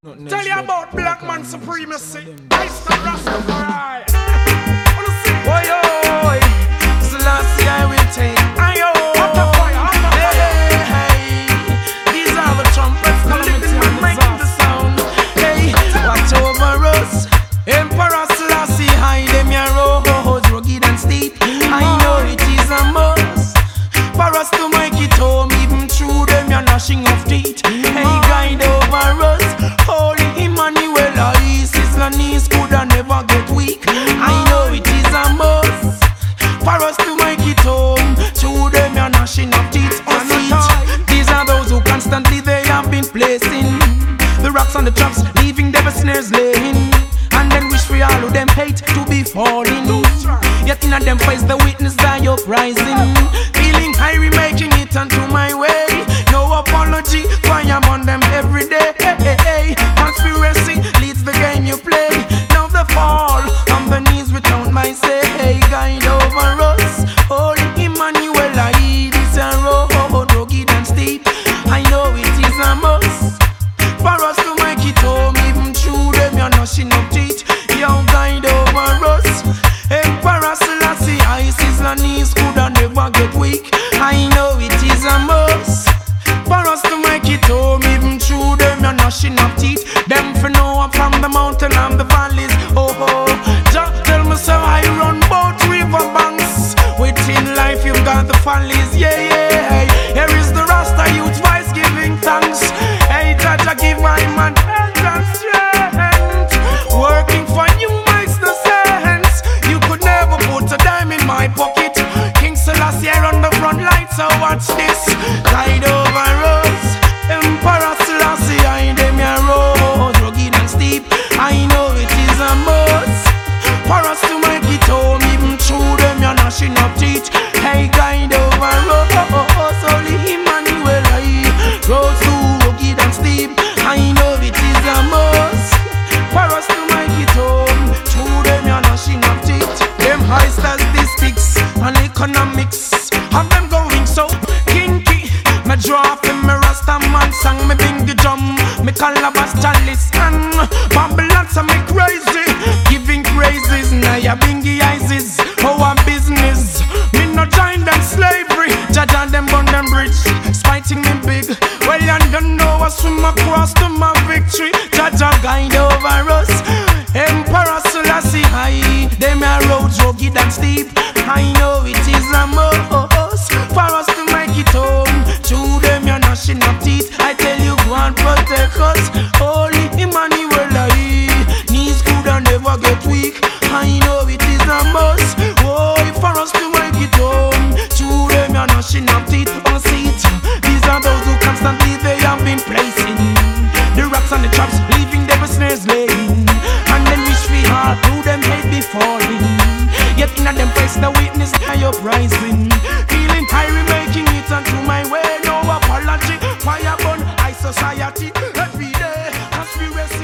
Tell you about black man supremacy. Ice the Rastafari. Oi, oi, Selassie I will take. Ayo, hey, these are the trumpets living making the sound. Hey, watch over us. Emperor Selassie, hide them your roads, rugged and steep. I know it is a must for us to make it home, even through them your gnashing of teeth. Hey, guide over us. Holy Emmanuel, Isis, Lanis could never get weak. I know it is a must for us to make it home. Through them your gnashing of teeth. These are those who constantly they have been placing the rocks on the traps, leaving devil snares laying, and then wish for all of them hate to be falling. Yet in a them face the witness die uprising, feeling high, making it onto my way. No apology, fire on them every day. Conspiracy leads the game you play. Now the fall on the knees without my say. Hey, guide over us. Holy Emmanuel, I this a road rugged and steep. I know it is a must for us to make it home, even through them you're gnashing of teeth. Yo, guide over us. Emperor Selassie, Isis, Lanis could never get weak. I know it is a must for us to make it home, even through them you're gnashing of teeth. Them for know I'm from the mountain and the valleys. Oh, oh, just tell me so I run both river banks. Within life you've got the valleys, yeah, yeah. Here is the Rasta youth voice giving thanks. Hey, Jaja, give my man health and strength. Working for you makes no sense. You could never put a dime in my pocket. King Selassie on the front line, so watch this. Guide over us. Emperor Selassie, I them your roads, rugged and steep. I know it is a must for us to make it home, even through them your gnashing of teeth. Hey, guide over us, Holy Emmanuel, roads too rugged and steep. I know it is a must for us to make it home, through them your gnashing of teeth. Them high statistics and economics have them going so kinky. Me draw from me Rasta man song, me bing the drum, me calabash chalice and Babylon so me crazy, giving praises. Now ya bingy Isis, our business. Me no join them slavery, Jaja them burn them bridge, spiting me big. Well you don't know I swim across to my victory. Jaja guide over us. Emperor Selassie, high, them a roads rugged and steep. I know it is a must for us to make it home. Through them you're gnashing of teeth. I tell you, go and protect us. Holy Emmanuel, knees could never get weak. I know it is a must, oh, for us to make it home. Through them you're gnashing of teeth. On seat, these are those who constantly they have been placing the rocks and the traps, leaving devil snares laying, and then wish we hard through them hate be falling. Yet in a them face the witness high uprising, feeling high, making it onto my way. No apology, fire burn, high society every day. Conspiracy.